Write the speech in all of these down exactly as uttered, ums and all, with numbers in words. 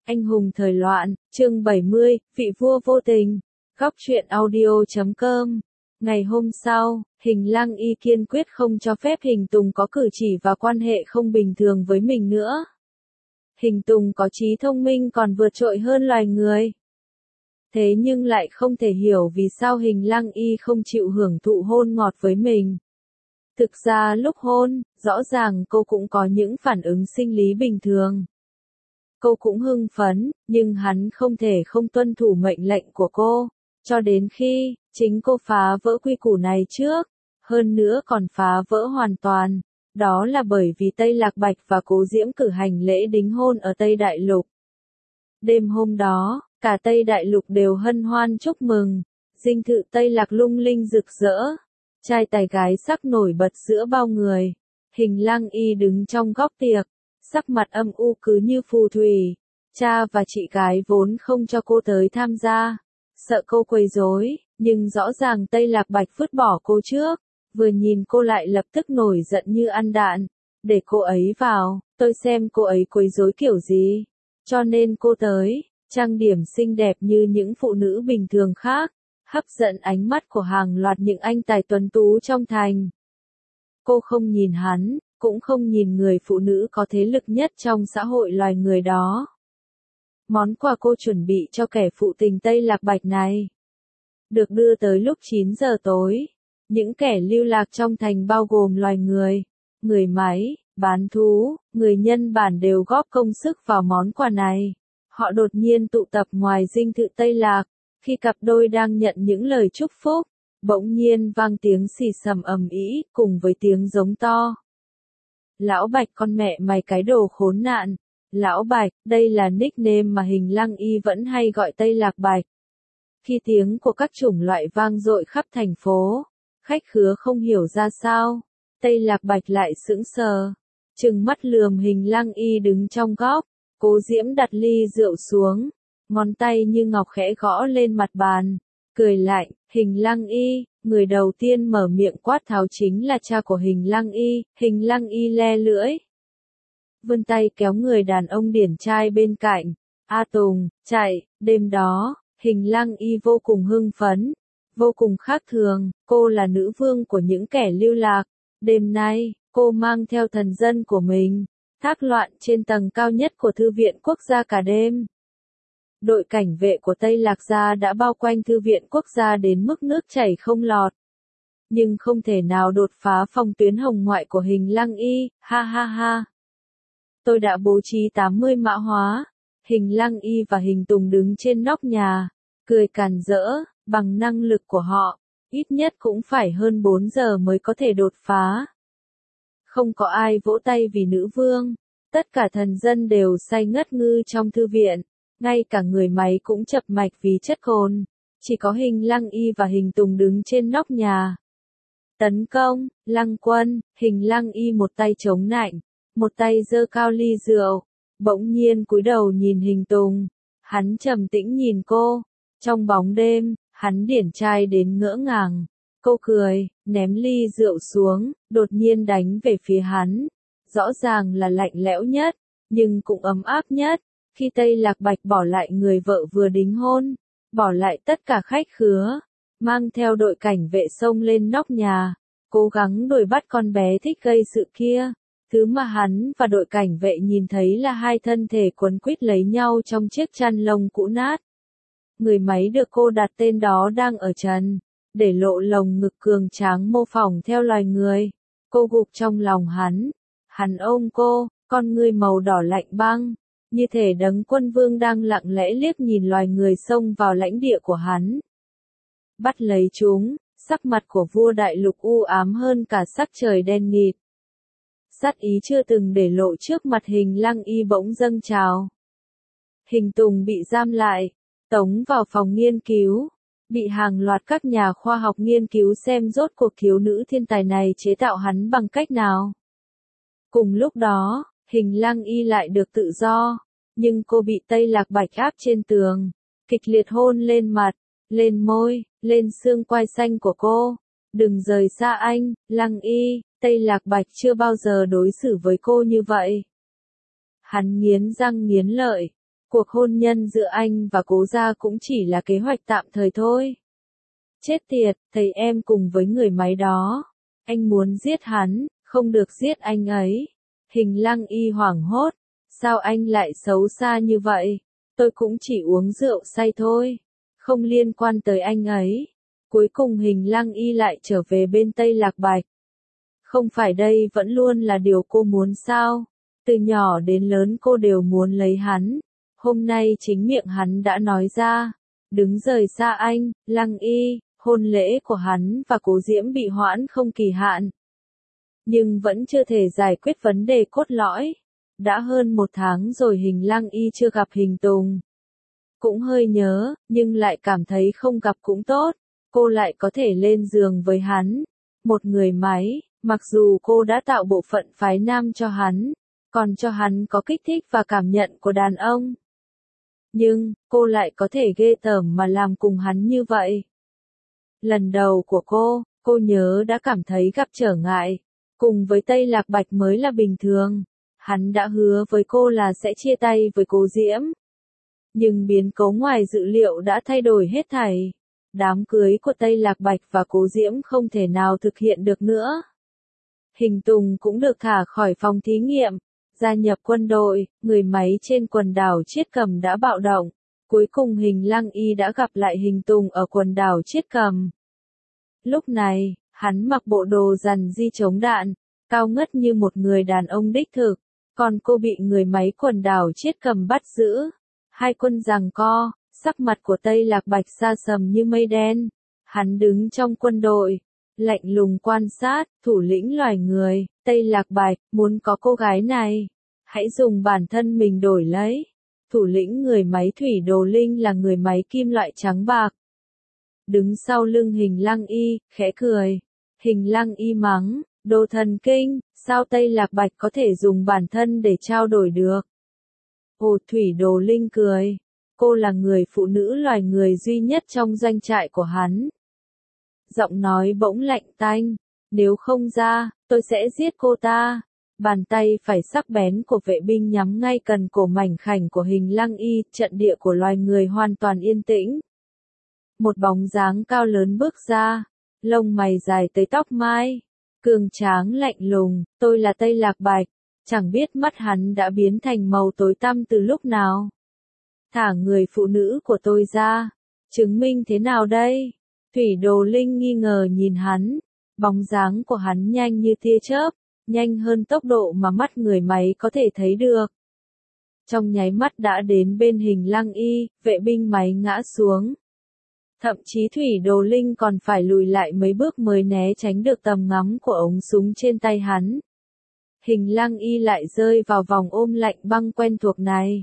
Anh hùng thời loạn, chương bảy mươi, vị vua vô tình. Góc truyện audio chấm com. Ngày hôm sau, Hình Lăng Y kiên quyết không cho phép Hình Tùng có cử chỉ và quan hệ không bình thường với mình nữa. Hình Tùng có trí thông minh còn vượt trội hơn loài người. Thế nhưng lại không thể hiểu vì sao Hình Lăng Y không chịu hưởng thụ hôn ngọt với mình. Thực ra lúc hôn, rõ ràng cô cũng có những phản ứng sinh lý bình thường. Cô cũng hưng phấn, nhưng hắn không thể không tuân thủ mệnh lệnh của cô, cho đến khi chính cô phá vỡ quy củ này trước, hơn nữa còn phá vỡ hoàn toàn. Đó là bởi vì Tây Lạc Bạch và Cố Diễm cử hành lễ đính hôn ở Tây Đại Lục. Đêm hôm đó, cả Tây Đại Lục đều hân hoan chúc mừng, dinh thự Tây Lạc lung linh rực rỡ, trai tài gái sắc nổi bật giữa bao người. Hình Lăng Y đứng trong góc tiệc, sắc mặt âm u cứ như phù thủy. Cha và chị gái vốn không cho cô tới tham gia, sợ cô quấy rối, nhưng rõ ràng Tây Lạc Bạch vứt bỏ cô trước, vừa nhìn cô lại lập tức nổi giận như ăn đạn. Để cô ấy vào, tôi xem cô ấy quấy rối kiểu gì. Cho nên cô tới, trang điểm xinh đẹp như những phụ nữ bình thường khác, hấp dẫn ánh mắt của hàng loạt những anh tài tuấn tú trong thành. Cô không nhìn hắn, cũng không nhìn người phụ nữ có thế lực nhất trong xã hội loài người đó. Món quà cô chuẩn bị cho kẻ phụ tình Tây Lạc Bạch này được đưa tới lúc chín giờ tối. Những kẻ lưu lạc trong thành bao gồm loài người, người máy, bán thú, người nhân bản đều góp công sức vào món quà này. Họ đột nhiên tụ tập ngoài dinh thự Tây Lạc, khi cặp đôi đang nhận những lời chúc phúc, bỗng nhiên vang tiếng xì xầm ầm ĩ cùng với tiếng giống to. Lão Bạch con mẹ mày cái đồ khốn nạn. Lão Bạch, đây là nickname mà Hình Lăng Y vẫn hay gọi Tây Lạc Bạch. Khi tiếng của các chủng loại vang dội khắp thành phố, khách khứa không hiểu ra sao, Tây Lạc Bạch lại sững sờ, trừng mắt lườm Hình Lăng Y đứng trong góc. Cố Diễm đặt ly rượu xuống, ngón tay như ngọc khẽ gõ lên mặt bàn, cười lạnh. Hình Lăng Y, người đầu tiên mở miệng quát tháo chính là cha của Hình Lăng Y. Hình Lăng Y le lưỡi, vươn tay kéo người đàn ông điển trai bên cạnh. A Tùng, chạy. Đêm đó, Hình Lăng Y vô cùng hưng phấn, vô cùng khác thường. Cô là nữ vương của những kẻ lưu lạc. Đêm nay, cô mang theo thần dân của mình, thác loạn trên tầng cao nhất của Thư viện Quốc gia cả đêm. Đội cảnh vệ của Tây Lạc gia đã bao quanh Thư viện Quốc gia đến mức nước chảy không lọt. Nhưng không thể nào đột phá phòng tuyến hồng ngoại của Hình Lăng Y, ha ha ha. Tôi đã bố trí tám mươi mã hóa. Hình Lăng Y và Hình Tùng đứng trên nóc nhà, cười càn rỡ. Bằng năng lực của họ, ít nhất cũng phải hơn bốn giờ mới có thể đột phá. Không có ai vỗ tay vì nữ vương, tất cả thần dân đều say ngất ngư trong thư viện, ngay cả người máy cũng chập mạch vì chất cồn. Chỉ có Hình Lăng Y và Hình Tùng đứng trên nóc nhà. Tấn công, Lăng Quân. Hình Lăng Y một tay chống nạnh, một tay giơ cao ly rượu, bỗng nhiên cúi đầu nhìn Hình Tùng. Hắn trầm tĩnh nhìn cô. Trong bóng đêm, hắn điển trai đến ngỡ ngàng. Cô cười, ném ly rượu xuống, đột nhiên đánh về phía hắn. Rõ ràng là lạnh lẽo nhất, nhưng cũng ấm áp nhất. Khi Tây Lạc Bạch bỏ lại người vợ vừa đính hôn, bỏ lại tất cả khách khứa, mang theo đội cảnh vệ xông lên nóc nhà, cố gắng đuổi bắt con bé thích gây sự kia. Thứ mà hắn và đội cảnh vệ nhìn thấy là hai thân thể quấn quýt lấy nhau trong chiếc chăn lông cũ nát. Người máy được cô đặt tên đó đang ở trần, để lộ lồng ngực cường tráng mô phỏng theo loài người. Cô gục trong lòng hắn, hắn ôm cô, con ngươi màu đỏ lạnh băng, như thể đấng quân vương đang lặng lẽ liếc nhìn loài người xông vào lãnh địa của hắn. Bắt lấy chúng, sắc mặt của vua đại lục u ám hơn cả sắc trời đen nghịt. Sát ý chưa từng để lộ trước mặt Hình Lăng Y bỗng dâng trào. Hình Tùng bị giam lại, tống vào phòng nghiên cứu, bị hàng loạt các nhà khoa học nghiên cứu xem rốt cuộc thiếu nữ thiên tài này chế tạo hắn bằng cách nào. Cùng lúc đó, Hình Lăng Y lại được tự do, nhưng cô bị Tây Lạc Bạch áp trên tường, kịch liệt hôn lên mặt, lên môi, lên xương quai xanh của cô. Đừng rời xa anh, Lăng Y. Tây Lạc Bạch chưa bao giờ đối xử với cô như vậy. Hắn nghiến răng nghiến lợi, Cuộc hôn nhân giữa anh và Cố gia cũng chỉ là kế hoạch tạm thời thôi. Chết tiệt, thầy em cùng với người máy đó. Anh muốn giết hắn, không được giết anh ấy. Hình Lăng Y hoảng hốt. Sao anh lại xấu xa như vậy? Tôi cũng chỉ uống rượu say thôi. Không liên quan tới anh ấy. Cuối cùng Hình Lăng Y lại trở về bên Tây Lạc Bạch. Không phải đây vẫn luôn là điều cô muốn sao? Từ nhỏ đến lớn cô đều muốn lấy hắn. Hôm nay chính miệng hắn đã nói ra. Đứng rời xa anh, Lăng Y, hôn lễ của hắn và Cố Diễm bị hoãn không kỳ hạn. Nhưng vẫn chưa thể giải quyết vấn đề cốt lõi. Đã hơn một tháng rồi Hình Lăng Y chưa gặp Hình Tùng. Cũng hơi nhớ, nhưng lại cảm thấy không gặp cũng tốt. Cô lại có thể lên giường với hắn. Một người máy, mặc dù cô đã tạo bộ phận phái nam cho hắn, còn cho hắn có kích thích và cảm nhận của đàn ông. Nhưng, cô lại có thể ghê tởm mà làm cùng hắn như vậy. Lần đầu của cô, cô nhớ đã cảm thấy gặp trở ngại. Cùng với Tây Lạc Bạch mới là bình thường. Hắn đã hứa với cô là sẽ chia tay với Cố Diễm. Nhưng biến cố ngoài dự liệu đã thay đổi hết thảy. Đám cưới của Tây Lạc Bạch và Cố Diễm không thể nào thực hiện được nữa. Hình Tùng cũng được thả khỏi phòng thí nghiệm. Gia nhập quân đội, người máy trên quần đảo Chiết Cầm đã bạo động. Cuối cùng Hình Lăng Y đã gặp lại Hình Tùng ở quần đảo Chiết Cầm. Lúc này, hắn mặc bộ đồ rằn di chống đạn, cao ngất như một người đàn ông đích thực, còn cô bị người máy quần đảo Chiết Cầm bắt giữ. Hai quân giằng co, sắc mặt của Tây Lạc Bạch sa sầm như mây đen. Hắn đứng trong quân đội, lạnh lùng quan sát, thủ lĩnh loài người, Tây Lạc Bạch, muốn có cô gái này, hãy dùng bản thân mình đổi lấy. Thủ lĩnh người máy Thủy Đồ Linh là người máy kim loại trắng bạc. Đứng sau lưng Hình Lăng Y, khẽ cười. Hình Lăng Y mắng, đồ thần kinh, sao Tây Lạc Bạch có thể dùng bản thân để trao đổi được? Ồ, Thủy Đồ Linh cười. Cô là người phụ nữ loài người duy nhất trong doanh trại của hắn. Giọng nói bỗng lạnh tanh. Nếu không ra, tôi sẽ giết cô ta. Bàn tay phải sắc bén của vệ binh nhắm ngay cần cổ mảnh khảnh của Hình Lăng Y, trận địa của loài người hoàn toàn yên tĩnh. Một bóng dáng cao lớn bước ra, lông mày dài tới tóc mai, cường tráng lạnh lùng, tôi là Tây Lạc Bạch, chẳng biết mắt hắn đã biến thành màu tối tăm từ lúc nào. Thả người phụ nữ của tôi ra, chứng minh thế nào đây? Thủy Đồ Linh nghi ngờ nhìn hắn, bóng dáng của hắn nhanh như tia chớp, nhanh hơn tốc độ mà mắt người máy có thể thấy được. Trong nháy mắt đã đến bên Hình Lăng Y, vệ binh máy ngã xuống. Thậm chí Thủy Đồ Linh còn phải lùi lại mấy bước mới né tránh được tầm ngắm của ống súng trên tay hắn. Hình Lăng Y lại rơi vào vòng ôm lạnh băng quen thuộc này.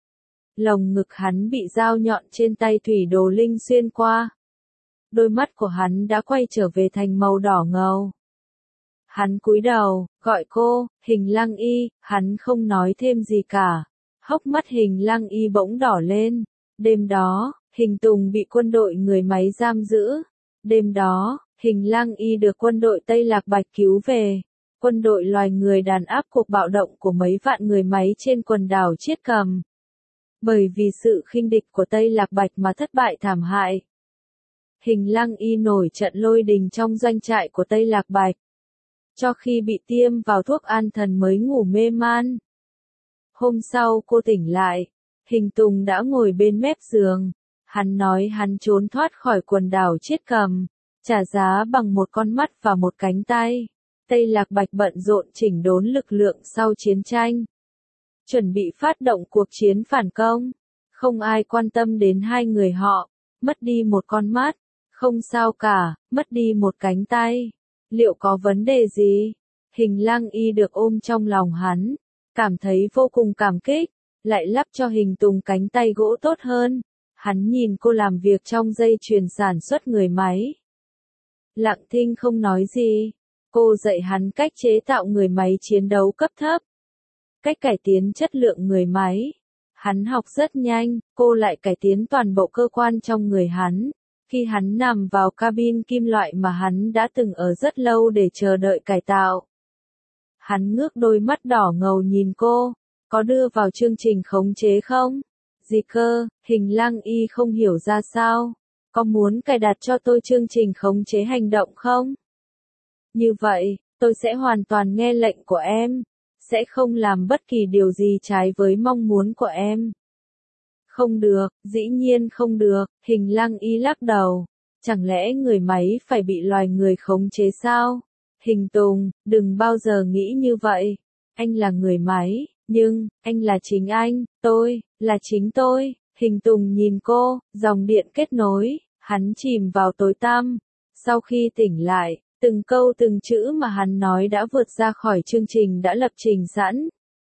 Lồng ngực hắn bị dao nhọn trên tay Thủy Đồ Linh xuyên qua. Đôi mắt của hắn đã quay trở về thành màu đỏ ngầu. Hắn cúi đầu, gọi cô, Hình Lăng Y, hắn không nói thêm gì cả. Hốc mắt Hình Lăng Y bỗng đỏ lên. Đêm đó, Hình Tùng bị quân đội người máy giam giữ. Đêm đó, Hình Lăng Y được quân đội Tây Lạc Bạch cứu về. Quân đội loài người đàn áp cuộc bạo động của mấy vạn người máy trên quần đảo Chiết Cầm. Bởi vì sự khinh địch của Tây Lạc Bạch mà thất bại thảm hại. Hình Lăng Y nổi trận lôi đình trong doanh trại của Tây Lạc Bạch. Cho khi bị tiêm vào thuốc an thần mới ngủ mê man. Hôm sau cô tỉnh lại, Hình Tùng đã ngồi bên mép giường. Hắn nói hắn trốn thoát khỏi quần đảo Chiết Cầm, trả giá bằng một con mắt và một cánh tay. Tây Lạc Bạch bận rộn chỉnh đốn lực lượng sau chiến tranh. Chuẩn bị phát động cuộc chiến phản công. Không ai quan tâm đến hai người họ. Mất đi một con mắt. Không sao cả, mất đi một cánh tay. Liệu có vấn đề gì? Hình Lăng Y được ôm trong lòng hắn. Cảm thấy vô cùng cảm kích. Lại lắp cho Hình Tùng cánh tay gỗ tốt hơn. Hắn nhìn cô làm việc trong dây chuyền sản xuất người máy. Lặng thinh không nói gì. Cô dạy hắn cách chế tạo người máy chiến đấu cấp thấp. Cách cải tiến chất lượng người máy. Hắn học rất nhanh, cô lại cải tiến toàn bộ cơ quan trong người hắn. Khi hắn nằm vào cabin kim loại mà hắn đã từng ở rất lâu để chờ đợi cải tạo. Hắn ngước đôi mắt đỏ ngầu nhìn cô. Có đưa vào chương trình khống chế không? Gì cơ, Hình Lăng Y không hiểu ra sao? Có muốn cài đặt cho tôi chương trình khống chế hành động không? Như vậy, tôi sẽ hoàn toàn nghe lệnh của em, sẽ không làm bất kỳ điều gì trái với mong muốn của em. Không được, dĩ nhiên không được, Hình Lăng Y lắc đầu. Chẳng lẽ người máy phải bị loài người khống chế sao? Hình Tùng, đừng bao giờ nghĩ như vậy. Anh là người máy, nhưng, anh là chính anh, tôi, là chính tôi. Hình Tùng nhìn cô, dòng điện kết nối, hắn chìm vào tối tăm. Sau khi tỉnh lại, từng câu từng chữ mà hắn nói đã vượt ra khỏi chương trình đã lập trình sẵn.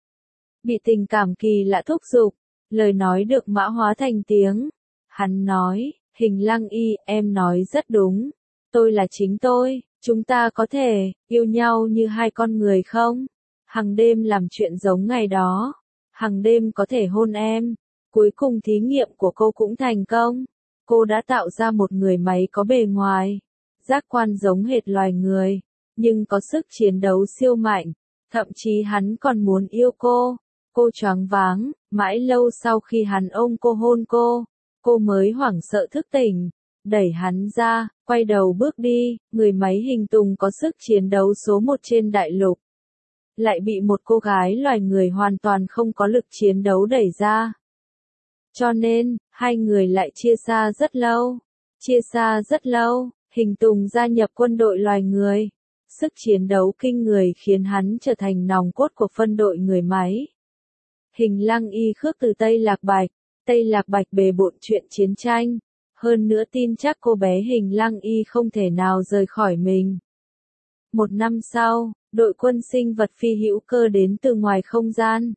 Bị tình cảm kỳ lạ thúc giục, lời nói được mã hóa thành tiếng. Hắn nói, Hình Lăng Y, em nói rất đúng. Tôi là chính tôi, chúng ta có thể yêu nhau như hai con người không? Hằng đêm làm chuyện giống ngày đó. Hằng đêm có thể hôn em. Cuối cùng thí nghiệm của cô cũng thành công. Cô đã tạo ra một người máy có bề ngoài, giác quan giống hệt loài người, nhưng có sức chiến đấu siêu mạnh. Thậm chí hắn còn muốn yêu cô. Cô choáng váng, mãi lâu sau khi hắn ôm cô hôn cô, cô mới hoảng sợ thức tỉnh, đẩy hắn ra, quay đầu bước đi. Người máy Hình Tùng có sức chiến đấu số một trên đại lục, lại bị một cô gái loài người hoàn toàn không có lực chiến đấu đẩy ra. Cho nên, hai người lại chia xa rất lâu. Chia xa rất lâu, Hình Tùng gia nhập quân đội loài người. Sức chiến đấu kinh người khiến hắn trở thành nòng cốt của phân đội người máy. Hình Lăng Y khước từ Tây Lạc Bạch. Tây Lạc Bạch bề bộn chuyện chiến tranh. Hơn nữa tin chắc cô bé Hình Lăng Y không thể nào rời khỏi mình. Một năm sau, đội quân sinh vật phi hữu cơ đến từ ngoài không gian.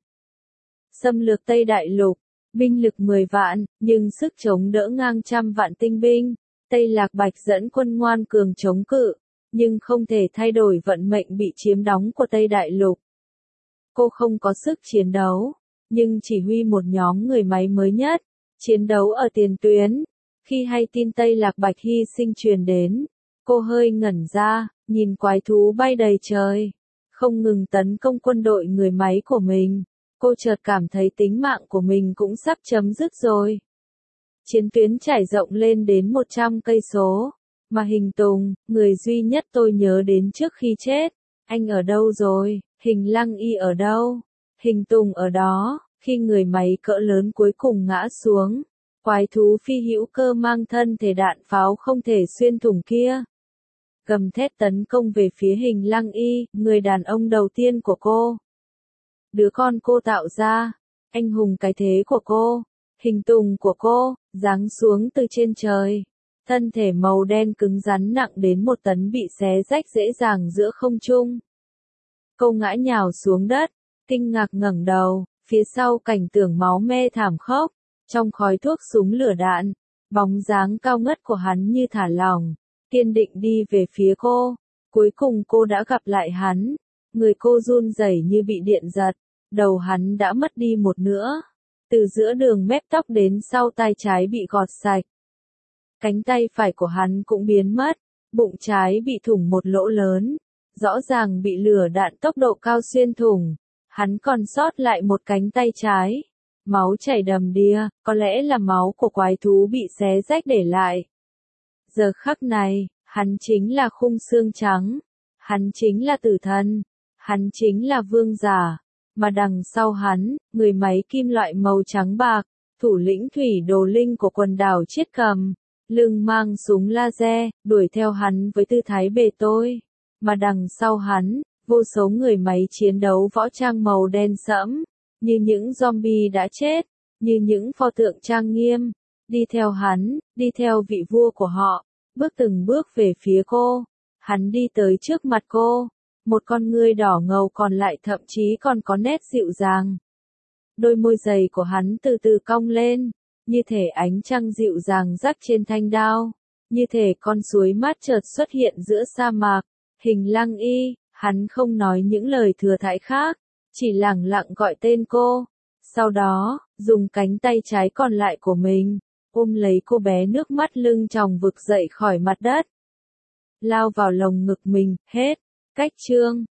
Xâm lược Tây Đại Lục. Binh lực mười vạn, nhưng sức chống đỡ ngang trăm vạn tinh binh. Tây Lạc Bạch dẫn quân ngoan cường chống cự, nhưng không thể thay đổi vận mệnh bị chiếm đóng của Tây Đại Lục. Cô không có sức chiến đấu, nhưng chỉ huy một nhóm người máy mới nhất, chiến đấu ở tiền tuyến. Khi hay tin Tây Lạc Bạch hy sinh truyền đến, cô hơi ngẩn ra, nhìn quái thú bay đầy trời, không ngừng tấn công quân đội người máy của mình. Cô chợt cảm thấy tính mạng của mình cũng sắp chấm dứt rồi. Chiến tuyến trải rộng lên đến một trăm cây số, mà Hình Tùng, người duy nhất tôi nhớ đến trước khi chết, anh ở đâu rồi? Hình Lăng Y ở đâu? Hình Tùng ở đó. Khi người máy cỡ lớn cuối cùng ngã xuống, quái thú phi hữu cơ mang thân thể đạn pháo không thể xuyên thủng kia, gầm thét tấn công về phía Hình Lăng Y, người đàn ông đầu tiên của cô. Đứa con cô tạo ra, anh hùng cái thế của cô, Hình Tùng của cô, giáng xuống từ trên trời. Thân thể màu đen cứng rắn nặng đến một tấn bị xé rách dễ dàng giữa không trung. Cô ngã nhào xuống đất, kinh ngạc ngẩng đầu, phía sau cảnh tượng máu me thảm khốc, trong khói thuốc súng lửa đạn, bóng dáng cao ngất của hắn như thả lỏng, kiên định đi về phía cô. Cuối cùng cô đã gặp lại hắn. Người cô run rẩy như bị điện giật, đầu hắn đã mất đi một nửa. Từ giữa đường mép tóc đến sau tai trái bị gọt sạch. Cánh tay phải của hắn cũng biến mất, bụng trái bị thủng một lỗ lớn, rõ ràng bị lửa đạn tốc độ cao xuyên thủng. Hắn còn sót lại một cánh tay trái. Máu chảy đầm đìa, có lẽ là máu của quái thú bị xé rách để lại. Giờ khắc này, hắn chính là khung xương trắng. Hắn chính là tử thần. Hắn chính là vương giả. Mà đằng sau hắn, người máy kim loại màu trắng bạc, thủ lĩnh thủy đồ linh của quần đảo Chiết Cầm, lưng mang súng laser, đuổi theo hắn với tư thái bề tôi. Mà đằng sau hắn, vô số người máy chiến đấu võ trang màu đen sẫm, như những zombie đã chết, như những pho tượng trang nghiêm, đi theo hắn, đi theo vị vua của họ, bước từng bước về phía cô. Hắn đi tới trước mặt cô, một con ngươi đỏ ngầu còn lại thậm chí còn có nét dịu dàng. Đôi môi dày của hắn từ từ cong lên, như thể ánh trăng dịu dàng rắc trên thanh đao, như thể con suối mát chợt xuất hiện giữa sa mạc. Hình Lăng Y, hắn không nói những lời thừa thãi khác, chỉ lẳng lặng gọi tên cô. Sau đó, dùng cánh tay trái còn lại của mình, ôm lấy cô bé nước mắt lưng tròng vực dậy khỏi mặt đất. Lao vào lồng ngực mình, hết. Cách chương